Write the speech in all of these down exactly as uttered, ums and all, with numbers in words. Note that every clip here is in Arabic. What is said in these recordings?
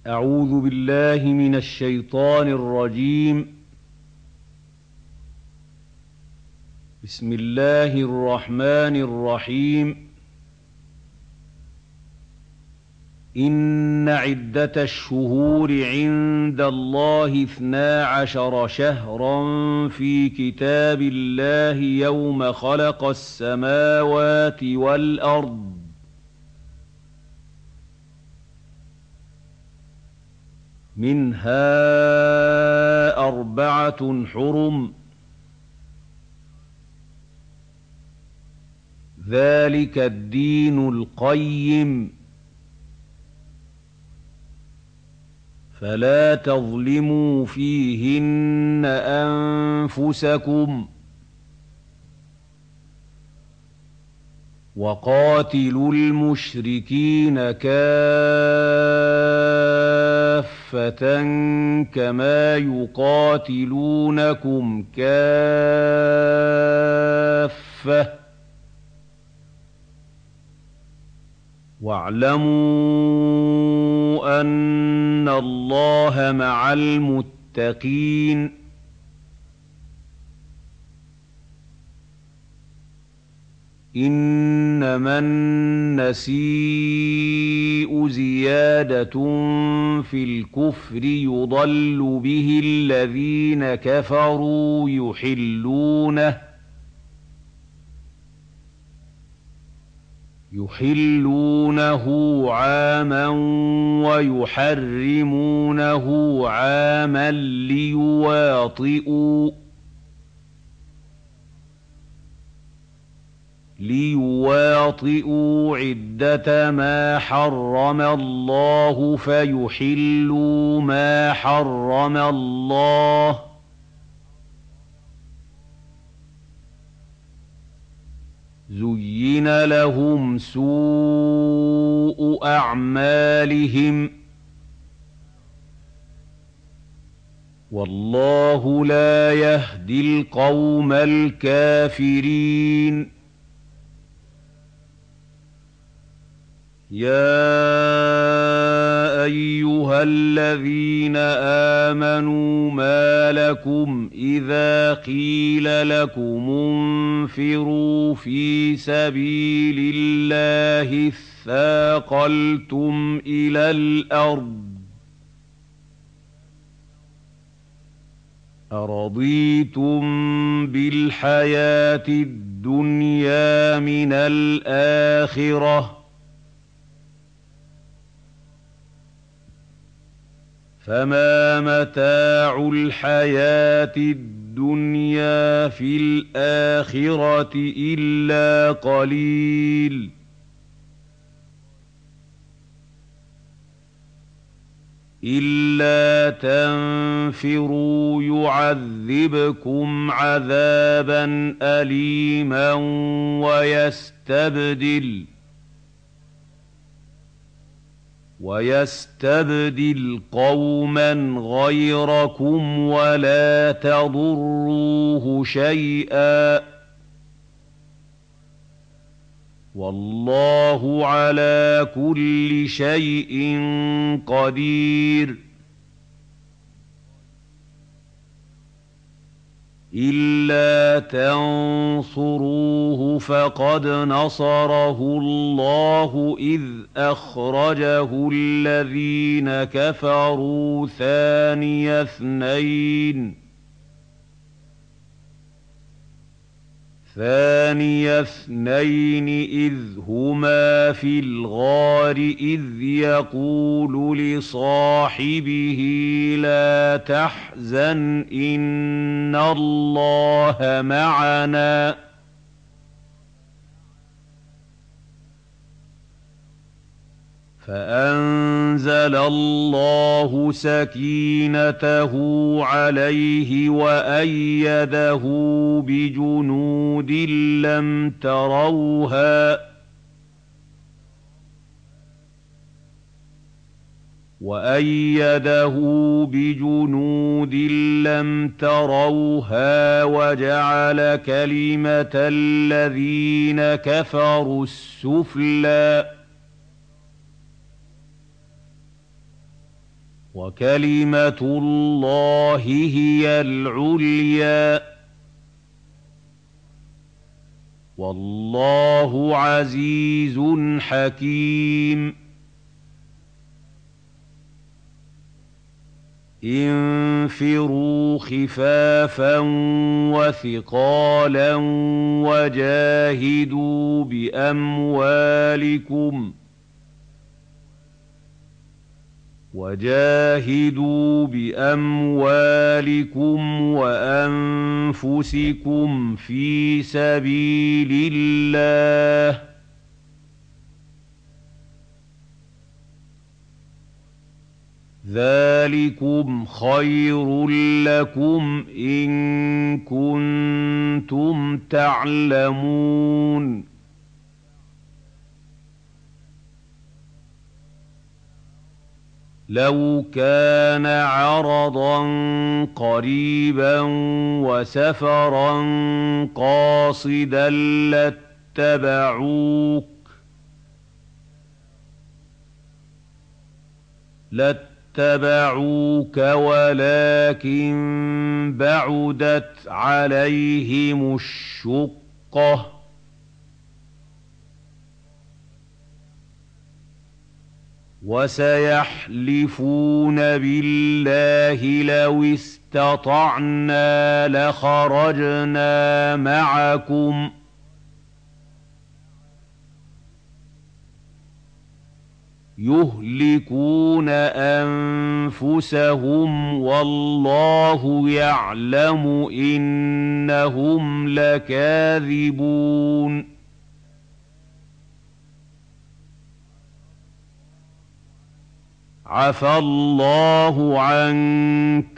أعوذ بالله من الشيطان الرجيم. بسم الله الرحمن الرحيم. إن عدة الشهور عند الله اثنا عشر شهرا في كتاب الله يوم خلق السماوات والأرض منها أربعة حرم ذلك الدين القيم فلا تظلموا فيهن أنفسكم وقاتلوا المشركين كافة كما يقاتلونكم كافة واعلموا أن الله مع المتقين. إنما النسيء زيادة في الكفر يضل به الذين كفروا يحلونه يحلونه عاما ويحرمونه عاما ليواطئوا ليواطئوا عدة ما حرم الله فيحلوا ما حرم الله زين لهم سوء أعمالهم والله لا يهدي القوم الكافرين. يا أيها الذين آمنوا ما لكم إذا قيل لكم انفروا في سبيل الله اثاقلتم إلى الأرض أرضيتم بالحياة الدنيا من الآخرة فما متاع الحياة الدنيا في الآخرة إلا قليل. إلا تنفروا يعذبكم عذابا أليما ويستبدل ويستبدل قوما غيركم ولا تضروه شيئا والله على كل شيء قدير. إلا تنصروه فقد نصره الله إذ أخرجه الذين كفروا ثاني اثنين ثاني اثنين إذ هما في الغار إذ يقول لصاحبه لا تحزن إن الله معنا فأنزل الله سكينته عليه وأيده بجنود لم تروها وأيده بجنود لم تروها وجعل كلمة الذين كفروا السفلى وكلمة الله هي العليا والله عزيز حكيم انفروا خفافا وثقالا وجاهدوا بأموالكم وجاهدوا بأموالكم وأنفسكم في سبيل الله ذلكم خير لكم إن كنتم تعلمون لو كان عرضا قريبا وسفرا قاصدا لاتبعوك لاتبعوك ولكن بعدت عليهم الشقة وسيحلفون بالله لو استطعنا لخرجنا معكم يهلكون أنفسهم والله يعلم إنهم لكاذبون عفى الله عنك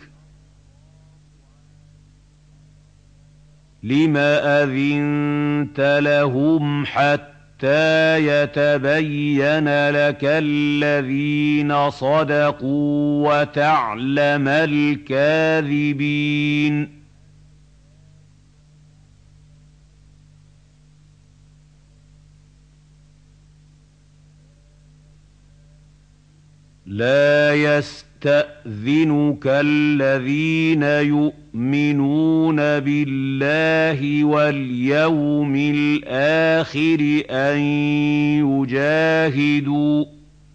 لم أذنت لهم حتى يتبين لك الذين صدقوا وتعلم الكاذبين لا يستأذنك الذين يؤمنون بالله واليوم الآخر أن يجاهدوا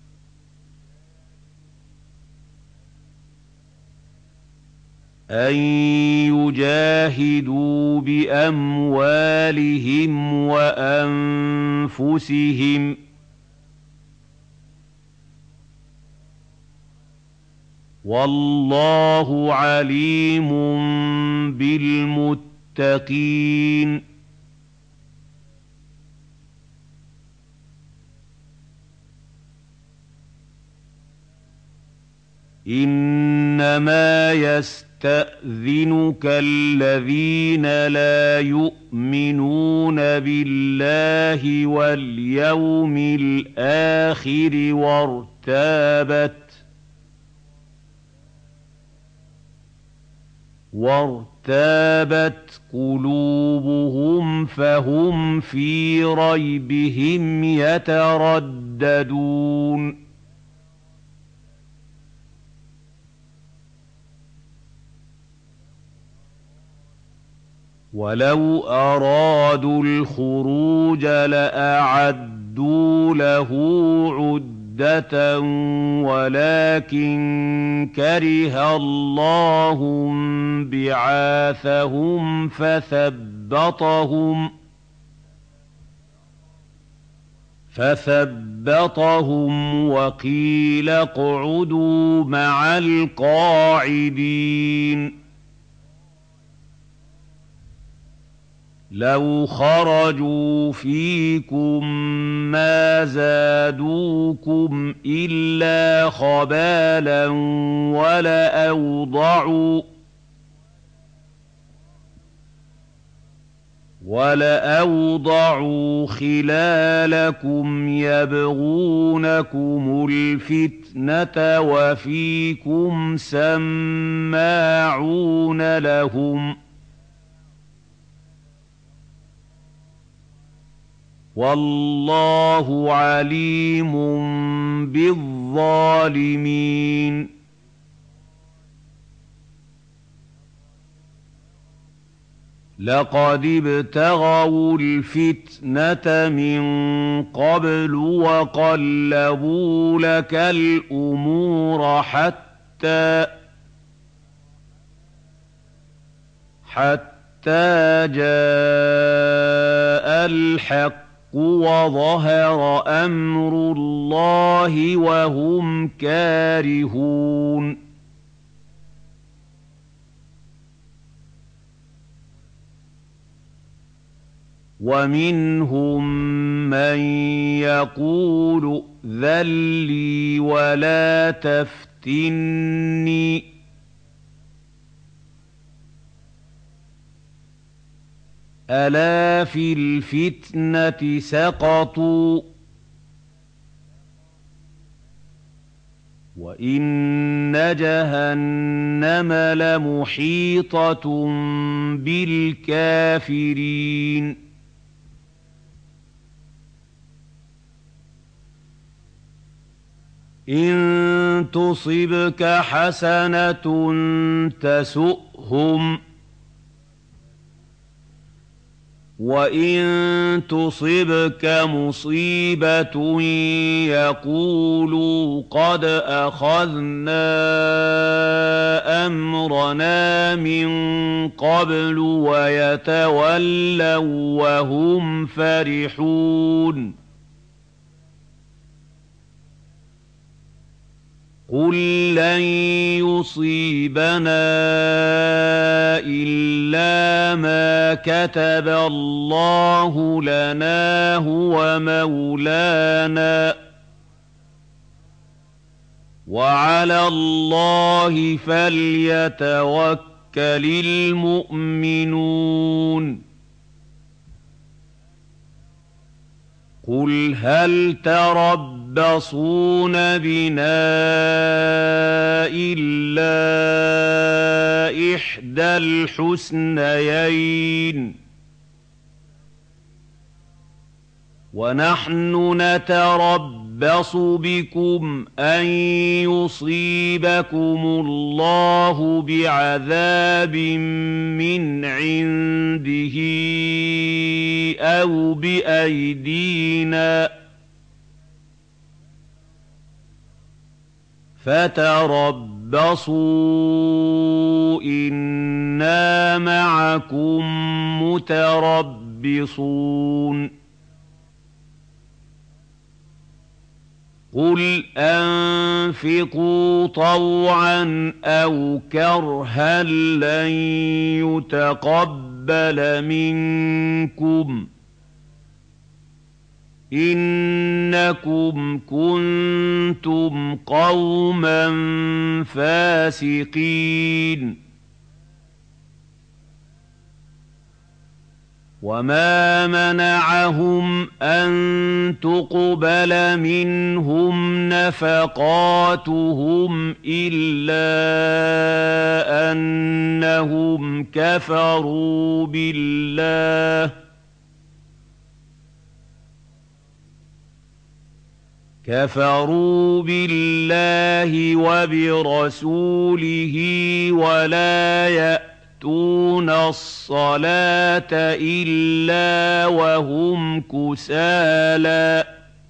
أن يجاهدوا بأموالهم وأنفسهم والله عليم بالمتقين إنما يستأذنك الذين لا يؤمنون بالله واليوم الآخر وارتابت وارتابت قلوبهم فهم في ريبهم يترددون ولو أرادوا الخروج لأعدوا له عدة ولكن كره الله بعاثهم فثبطهم فثبطهم وقيل اقعدوا مع القاعدين لو خرجوا فيكم ما زادوكم إلا خبالا ولأوضعوا ولأوضعوا خلالكم يبغونكم الفتنة وفيكم سماعون لهم والله عليم بالظالمين لقد ابتغوا الفتنة من قبل وقلبوا لك الأمور حتى حتى جاء الحق وظهر أمر الله وهم كارهون ومنهم من يقول ائذن لي ولا تفتني ألا في الفتنة سقطوا وإن جهنم لمحيطة بالكافرين إن تصبك حسنة تسؤهم وإن تصبك مصيبة يقولوا قد أخذنا أمرنا من قبل ويتولوا وهم فرحون قل لن يصيبنا إلا ما كتب الله لنا هو مولانا وعلى الله فليتوكل المؤمنون قل هل تربصون بنا إلا إحدى الحسنيين ونحن نتربص بكم أن يصيبكم الله بعذاب من عنده أو بأيدينا فتربصوا إنا معكم متربصون قل أنفقوا طوعا أو كرها لن يتقبل منكم إنكم كنتم قوما فاسقين وما منعهم أن تقبل منهم نفقاتهم إلا أنهم كفروا بالله كفروا بالله وبرسوله ولا يأتون الصلاة إلا وهم كسالى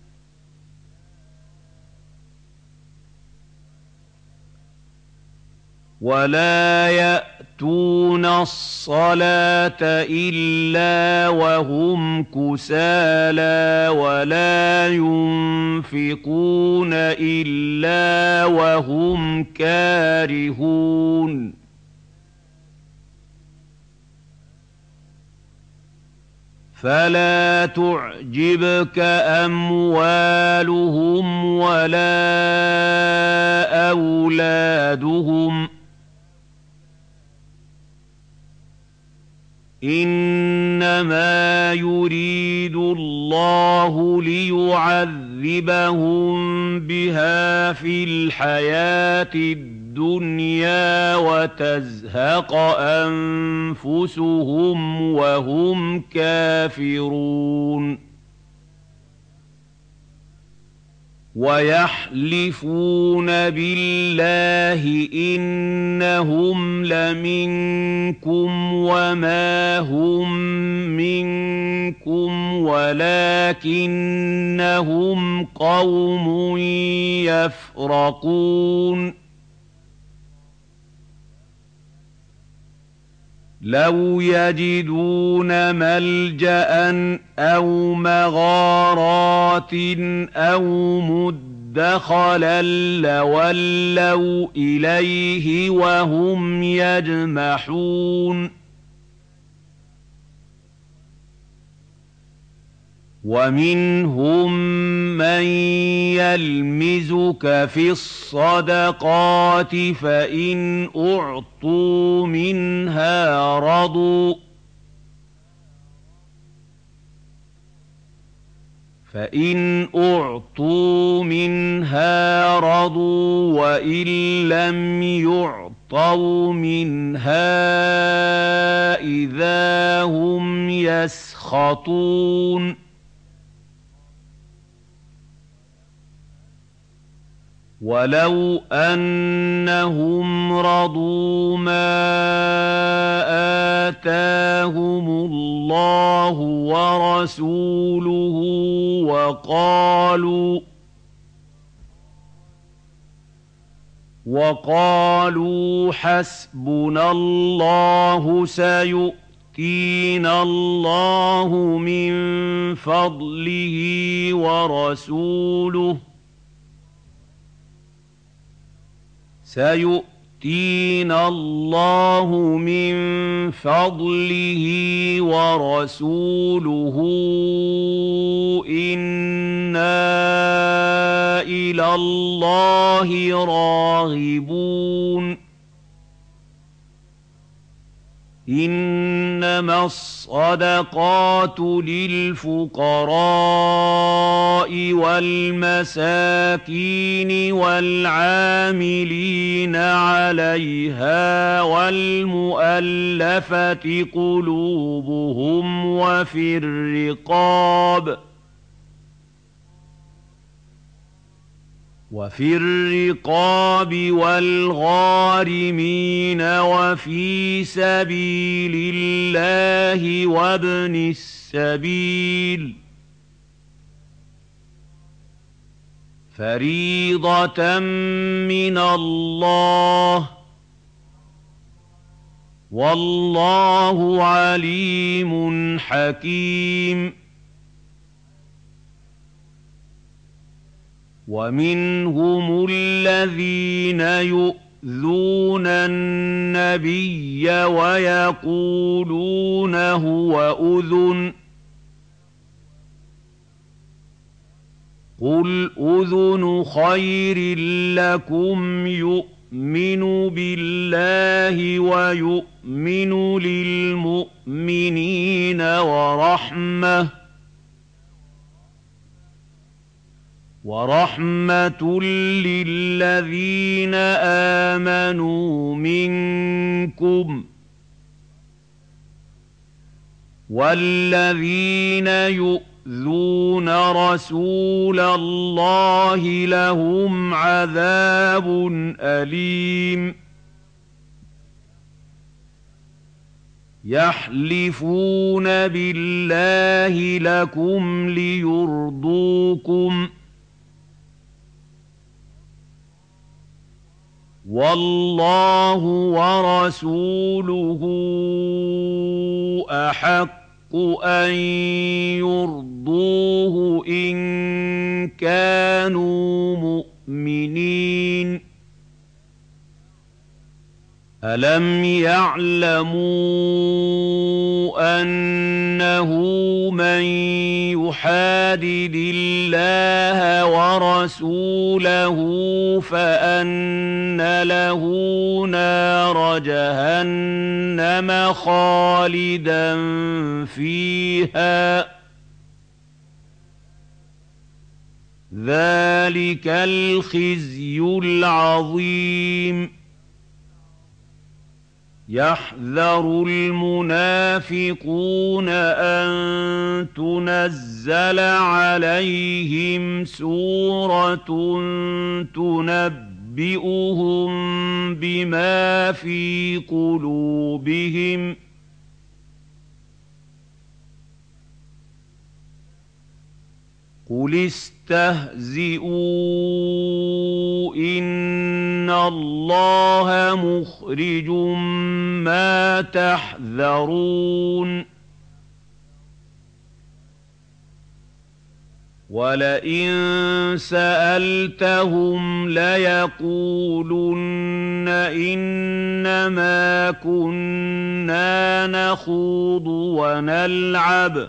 ولا يأتون الصلاة إلا وهم كسالى ولا ينفقون إلا وهم كارهون فلا تعجبك أموالهم ولا أولادهم إنما يريد الله ليعذبهم بها في الحياة الدنيا وتزهق أنفسهم وهم كافرون وَيَحْلِفُونَ بِاللَّهِ إِنَّهُمْ لَمِنكُمْ وَمَا هُم مِّنكُمْ وَلَٰكِنَّهُمْ قَوْمٌ يَفْرَقُونَ لَوْ يَجِدُونَ مَلْجَأً أَوْ مَغَارَاتٍ أَوْ مُدَّخَلًا لَّوَلَّوْا إِلَيْهِ وَهُمْ يَجْمَحُونَ وَمِنْهُم مَّن يَلْمِزُكَ فِي الصَّدَقَاتِ فَإِنْ أُعْطُوا مِنْهَا رَضُوا فَإِنْ أُعْطُوا مِنْهَا رَضُوا وَإِن لَّمْ يُعْطَوْا مِنْهَا إِذَا هُمْ يَسْخَطُونَ وَلَوْ أَنَّهُمْ رَضُوا مَا آتَاهُمُ اللَّهُ وَرَسُولُهُ وَقَالُوا وَقَالُوا حَسْبُنَا اللَّهُ سَيُؤْتِينَا اللَّهُ مِن فَضْلِهِ وَرَسُولُهُ سيؤتينا الله من فضله ورسوله إنا إلى الله راغبون إنما الصدقات للفقراء والمساكين والعاملين عليها والمؤلفة قلوبهم وفي الرقاب وفي الرقاب والغارمين وفي سبيل الله وابن السبيل فريضة من الله والله عليم حكيم ومنهم الذين يؤذون النبي ويقولون هو أذن قل أذن خير لكم يؤمن بالله ويؤمن للمؤمنين ورحمة ورحمة للذين آمنوا منكم والذين يؤذون رسول الله لهم عذاب أليم يحلفون بالله لكم ليرضوكم والله ورسوله أحق أن يرضوه إن كانوا مؤمنين ألم يعلموا أنه من يحادد الله ورسوله فأن له نار جهنم خالدا فيها ذلك الخزي العظيم يحذر المنافقون أن تنزل عليهم سورة تنبئهم بما في قلوبهم قل استهزئوا إن الله مخرج ما تحذرون ولئن سألتهم ليقولن إنما كنا نخوض ونلعب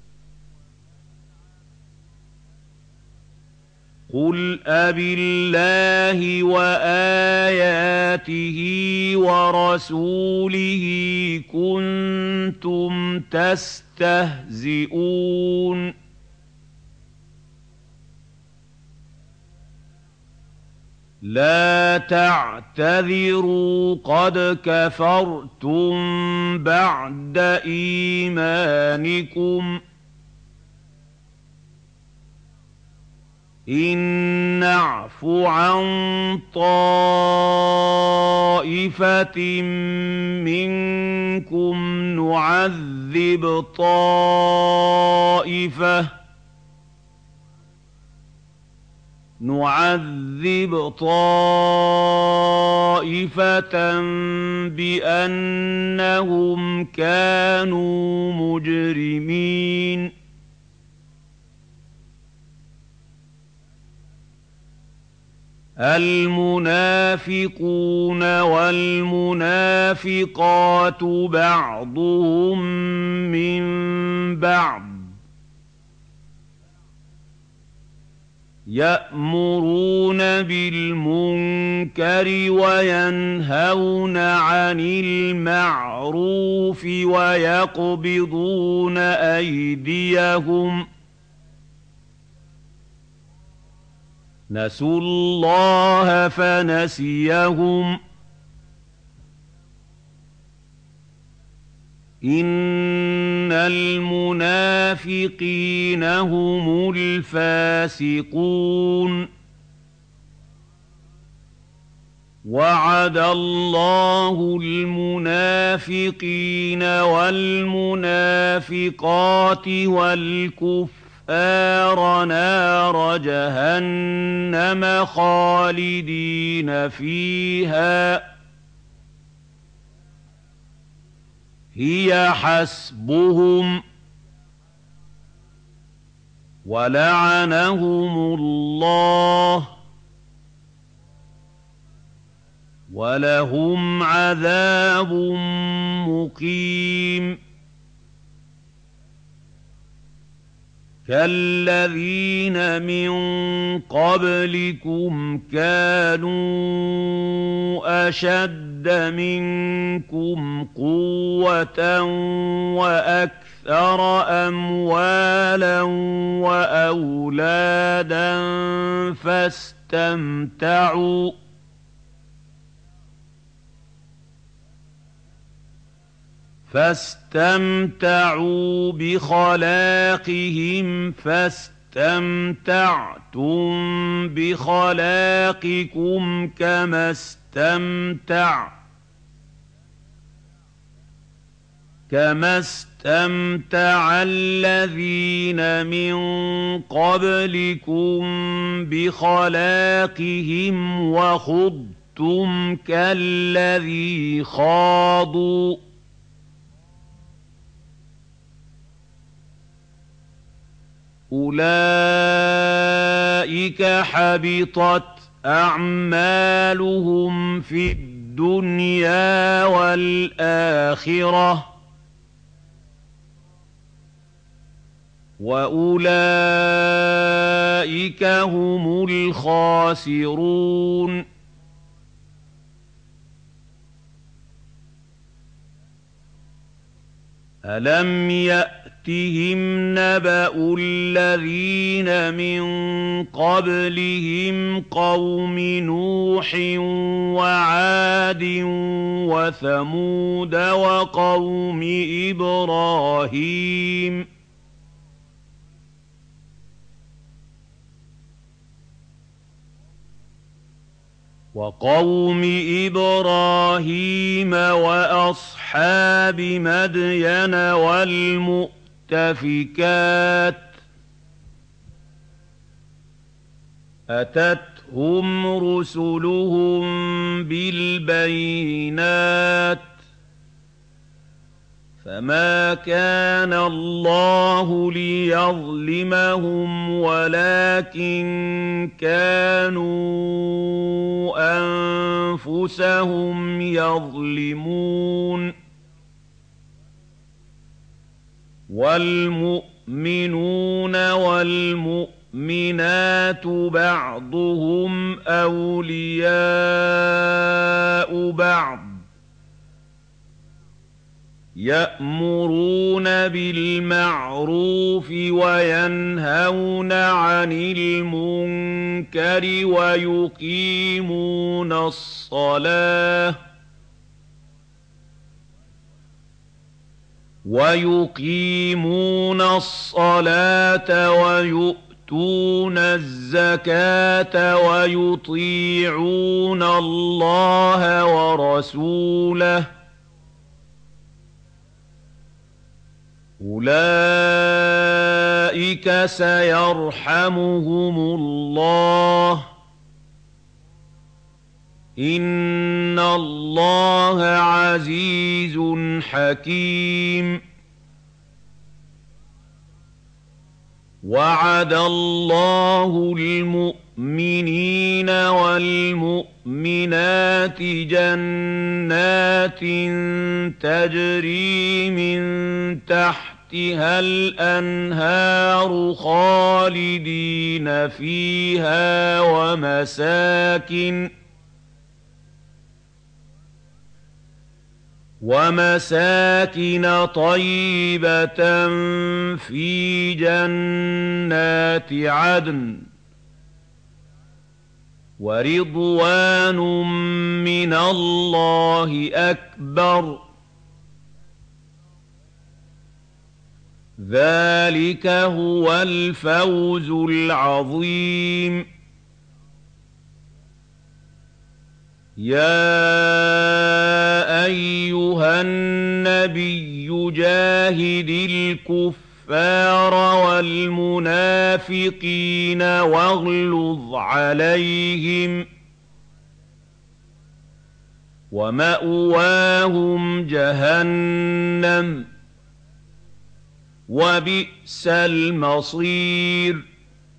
قل أبالله وآياته ورسوله كنتم تستهزئون لا تعتذروا قد كفرتم بعد إيمانكم إن نعف عن طائفة منكم نعذب طائفة نعذب طائفة بأنهم كانوا مجرمين المنافقون والمنافقات بعضهم من بعض يأمرون بالمنكر وينهون عن المعروف ويقبضون أيديهم نسوا الله فنسيهم إن المنافقين هم الفاسقون وعد الله المنافقين والمنافقات والكفار نار جهنم خالدين فيها هي حسبهم ولعنهم الله ولهم عذاب مقيم كالذين من قبلكم كانوا أشد منكم قوة وأكثر أموالا وأولادا فاستمتعوا فاستمتعوا بخلاقهم فاستمتعتم بخلاقكم كما استمتع كما استمتع الذين من قبلكم بخلاقهم وخضتم كالذي خاضوا أولئك حبطت أعمالهم في الدنيا والآخرة وأولئك هم الخاسرون ألم يأتهم نبأ الذين من قبلهم قوم نوح وعاد عَادٍ وَثَمُودَ وَقَوْمِ إِبْرَاهِيمَ وَقَوْمِ إِبْرَاهِيمَ وَأَصْحَابِ مَدْيَنَ وَالْمُؤْتَفِكَاتِ ۚ أَتَتْهُمْ رُسُلُهُم بِالْبَيِّنَاتِ ۖ فَمَا كَانَ اللَّهُ لِيَظْلِمَهُمْ وَلَٰكِن كَانُوا أَنفُسَهُمْ يَظْلِمُونَ وَالْمُؤْمِنُونَ وَالْمُؤْمِنَاتُ بَعْضُهُمْ أَوْلِيَاءُ بَعْضٍ ۚ يَأْمُرُونَ بِالْمَعْرُوفِ وَيَنْهَوْنَ عَنِ الْمُنكَرِ وَيُقِيمُونَ الصَّلَاةَ وَيُقِيمُونَ الصَّلَاةَ وَيُؤْتُونَ الزَّكَاةَ وَيُطِيعُونَ اللَّهَ وَرَسُولَهُ ۚ أُولَٰئِكَ سَيَرْحَمُهُمُ اللَّهُ ۗ إِنَّ اللَّهَ عَزِيزٌ حَكِيمٌ. وَعَدَ اللَّهُ الْمُؤْمِنِينَ وَالْمُؤْمِنَاتِ جَنَّاتٍ تَجْرِي مِن تَحْتِهَا الْأَنْهَارُ خَالِدِينَ فِيهَا وَمَسَاكِنَ وَمَسَاكِنَ طَيِّبَةً فِي جَنَّاتِ عَدْنٍ ۚ وَرِضْوَانٌ مِّنَ اللَّهِ أَكْبَرُ ۚ ذَٰلِكَ هُوَ الْفَوْزُ الْعَظِيمُ. يَا أَيُّهَا النَّبِيُّ جَاهِدِ الْكُفَّارَ وَالْمُنَافِقِينَ وَاغْلُظْ عَلَيْهِمْ ۚ وَمَأْوَاهُمْ جَهَنَّمُ ۖ وَبِئْسَ الْمَصِيرُ.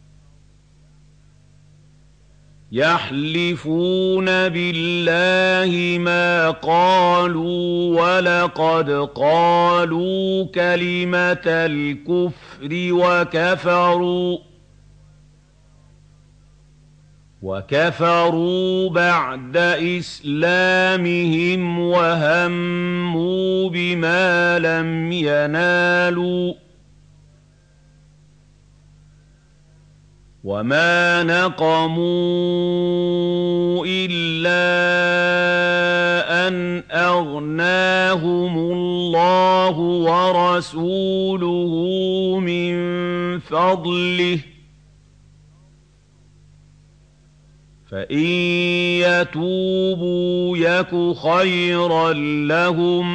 يَحْلِفُونَ بِاللَّهِ مَا قَالُوا وَلَقَدْ قَالُوا كَلِمَةَ الْكُفْرِ وَكَفَرُوا وَكَفَرُوا بَعْدَ إِسْلَامِهِمْ وَهَمُّوا بِمَا لَمْ يَنَالُوا ۚ وَمَا نَقَمُوا إِلَّا أَنْ أَغْنَاهُمُ اللَّهُ وَرَسُولُهُ مِن فَضْلِهِ ۚ فَإِن يَتُوبُوا يَكُ خَيْرًا لَّهُمْ ۖ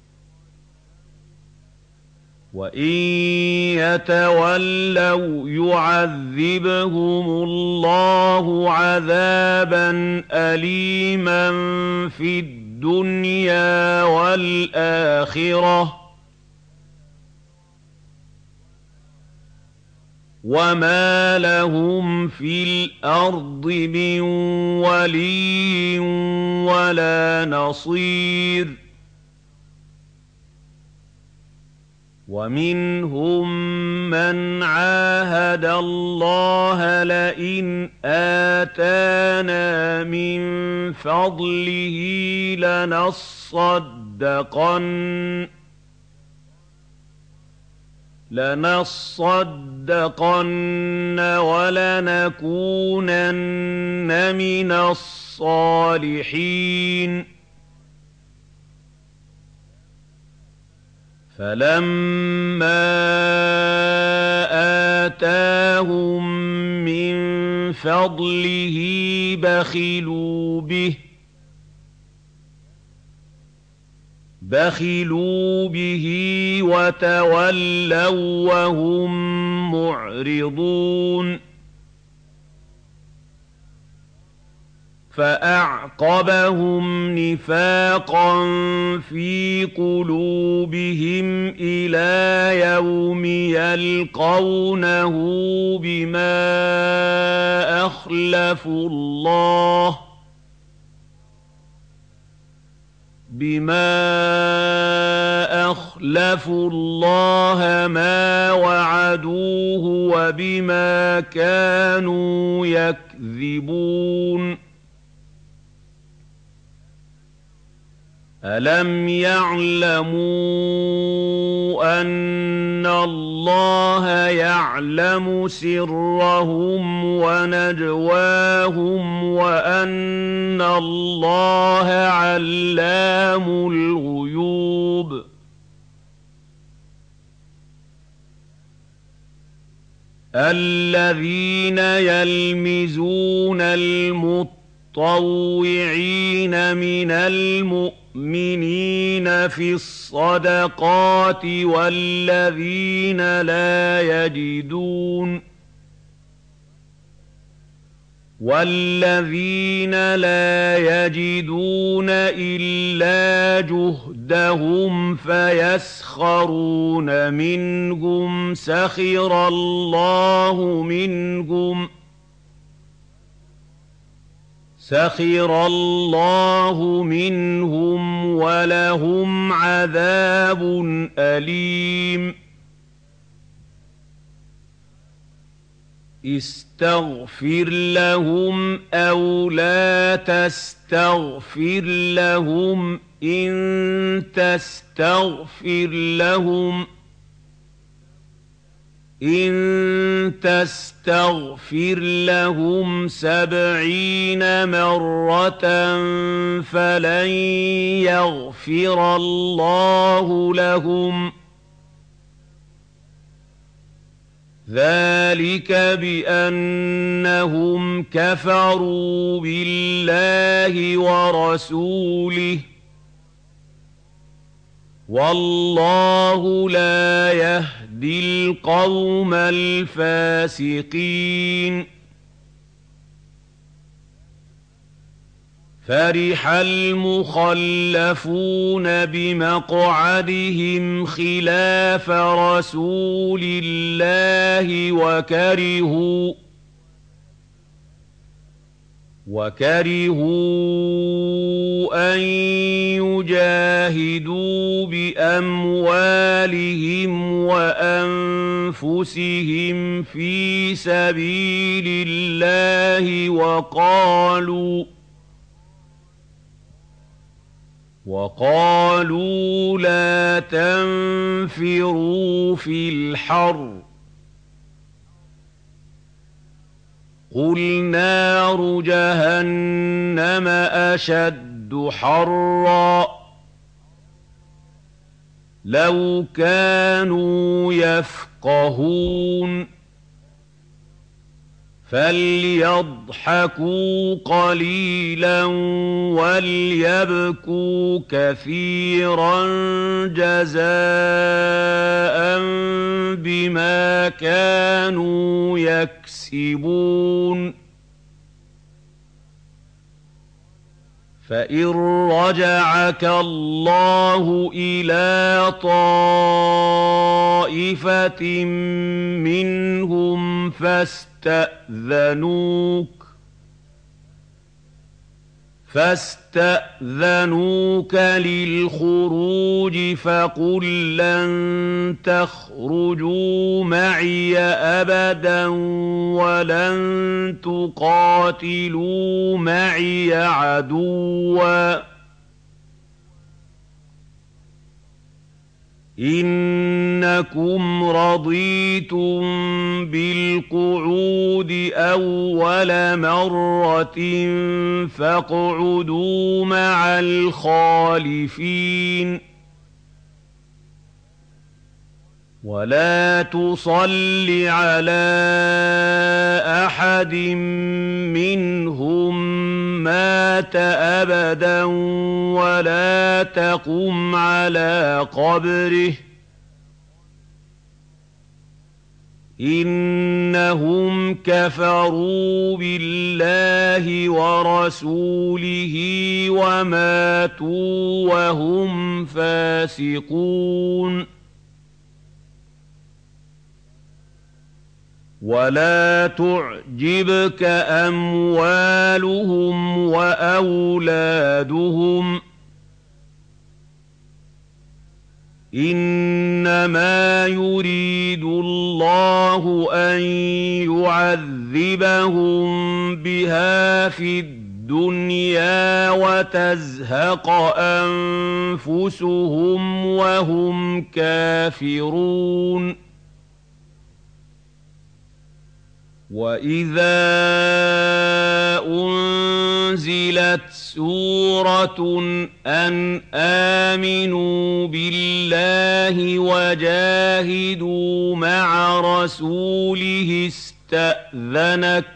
وَإِن يَتَوَلَّوْا يُعَذِّبْهُمُ اللَّهُ عَذَابًا أَلِيمًا فِي الدُّنْيَا وَالْآخِرَةِ ۚ وَمَا لَهُمْ فِي الْأَرْضِ مِن وَلِيٍّ وَلَا نَصِيرٍ. وَمِنْهُم مَّنْ عَاهَدَ اللَّهَ لَئِنْ آتَانَا مِن فَضْلِهِ لَنَصَّدَّقَنَّ لَنَصَّدَّقَنَّ وَلَنَكُونَنَّ مِنَ الصَّالِحِينَ. فَلَمَّا آتَاهُم مِّن فَضْلِهِ بَخِلُوا بِهِ بَخِلُوا بِهِ وَتَوَلَّوا وَّهُم مُّعْرِضُونَ فَأَعْقَبَهُمْ نِفَاقًا فِي قُلُوبِهِمْ إِلَىٰ يَوْمِ يَلْقَوْنَهُ بِمَا أَخْلَفُوا اللَّهَ بِمَا أَخْلَفُوا اللَّهَ مَا وَعَدُوهُ وَبِمَا كَانُوا يَكْذِبُونَ أَلَمْ يَعْلَمُوا أَنَّ اللَّهَ يَعْلَمُ سِرَّهُمْ وَنَجْوَاهُمْ وَأَنَّ اللَّهَ عَلَّامُ الْغُيُوبِ الَّذِينَ يَلْمِزُونَ الْمُطَّوِّعِينَ مِنَ الْمُؤْمِنِينَ فِي الصَّدَقَاتِ وَالَّذِينَ لَا يَجِدُونَ وَالَّذِينَ لَا يَجِدُونَ إِلَّا جُهْدَهُمْ فَيَسْخَرُونَ مِنْهُمْ سَخِرَ اللَّهُ مِنْهُمْ سَخِرَ اللَّهُ مِنْهُمْ وَلَهُمْ عَذَابٌ أَلِيمٌ اسْتَغْفِرْ لَهُمْ أَوْ لَا تَسْتَغْفِرْ لَهُمْ إِن تَسْتَغْفِرْ لَهُمْ إِن تَسْتَغْفِرْ لَهُمْ سَبْعِينَ مَرَّةً فَلَن يَغْفِرَ اللَّهُ لَهُمْ ذَلِكَ بِأَنَّهُمْ كَفَرُوا بِاللَّهِ وَرَسُولِهِ وَاللَّهُ لَا يَهْدِي الْقَوْمَ الْفَاسِقِينَ فَرِحَ الْمُخَلَّفُونَ بِمَقْعَدِهِمْ خِلَافَ رَسُولِ اللَّهِ وَكَرِهُوا وَكَرِهُوا أَن يُجَاهِدُوا بِأَمْوَالِهِمْ وَأَنفُسِهِمْ فِي سَبِيلِ اللَّهِ وَقَالُوا وَقَالُوا لَا تَنفِرُوا فِي الْحَرِّ قُلْ نَارُ جَهَنَّمَ أَشَدُّ حَرًّا لَوْ كَانُوا يَفْقَهُونَ فَلْيَضْحَكُوا قَلِيلًا وَلْيَبْكُوا كَثِيرًا جَزَاءً بِمَا كَانُوا يَكْسِبُونَ فَإِن رَّجَعَكَ اللَّهُ إِلَىٰ طَائِفَةٍ مِّنْهُمْ فَاسْتَأْذَنُوكَ فَاسْتَأْذَنُوكَ لِلْخُرُوجِ فَقُل لَّن تَخْرُجُوا مَعِيَ أَبَدًا وَلَن تُقَاتِلُوا مَعِيَ عَدُوًّا ۖ إِنَّكُمْ رَضِيتُم بِالْقُعُودِ أَوَّلَ مَرَّةٍ فَاقْعُدُوا مَعَ الْخَالِفِينَ ولا تصل على أحد منهم مات أبدا ولا تقم على قبره إنهم كفروا بالله ورسوله وماتوا وهم فاسقون ولا تعجبك أموالهم وأولادهم إنما يريد الله أن يعذبهم بها في الدنيا وتزهق أنفسهم وهم كافرون وإذا أنزلت سورة أن آمنوا بالله وجاهدوا مع رسوله استأذنك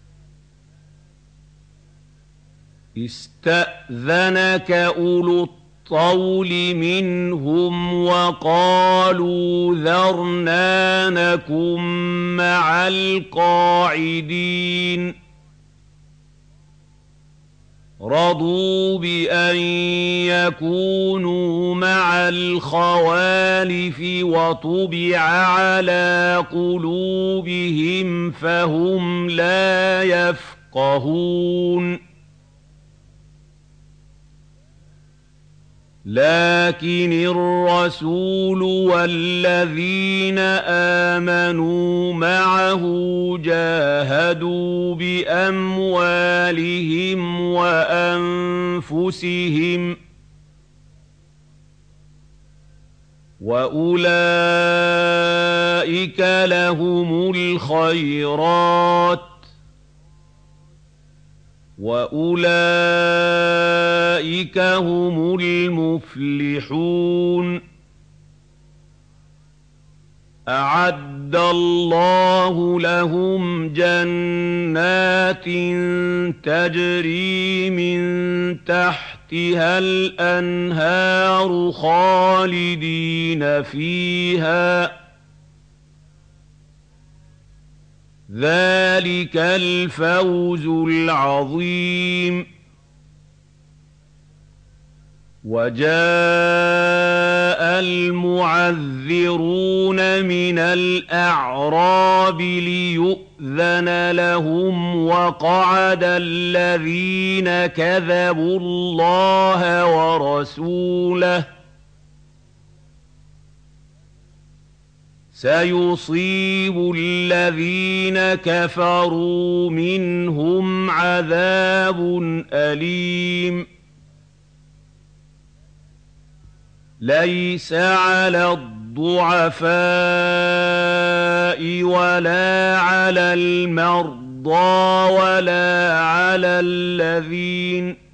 استأذنك أولو الطول منهم وقالوا ذرنا نكن مع القاعدين رضوا بأن يكونوا مع الخوالف وطبع على قلوبهم فهم لا يفقهون لكن الرسول والذين آمنوا معه جاهدوا بأموالهم وأنفسهم وأولئك لهم الخيرات وأولئك هم المفلحون أعد الله لهم جنات تجري من تحتها الأنهار خالدين فيها ذلك الفوز العظيم وجاء المعذرون من الأعراب ليؤذن لهم وقعد الذين كذبوا الله ورسوله سيصيب الذين كفروا منهم عذاب أليم ليس على الضعفاء ولا على المرضى ولا على الذين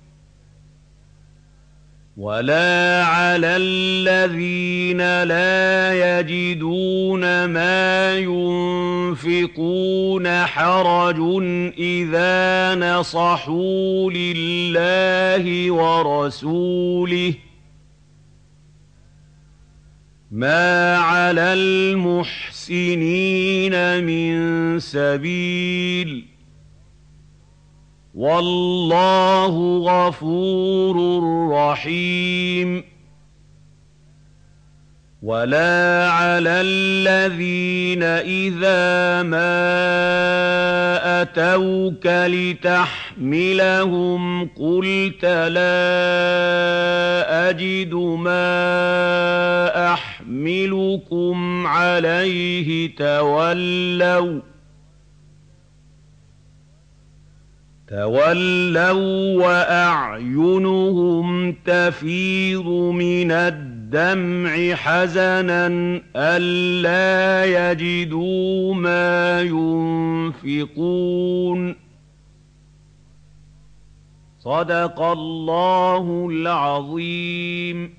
ولا على الذين لا يجدون ما ينفقون حرج إذا نصحوا لله ورسوله ما على المحسنين من سبيل والله غفور رحيم ولا على الذين إذا ما أتوك لتحملهم قلت لا أجد ما أحملكم عليه تولوا تولوا وأعينهم تفيض من الدمع حزنا ألا يجدوا ما ينفقون صدق الله العظيم.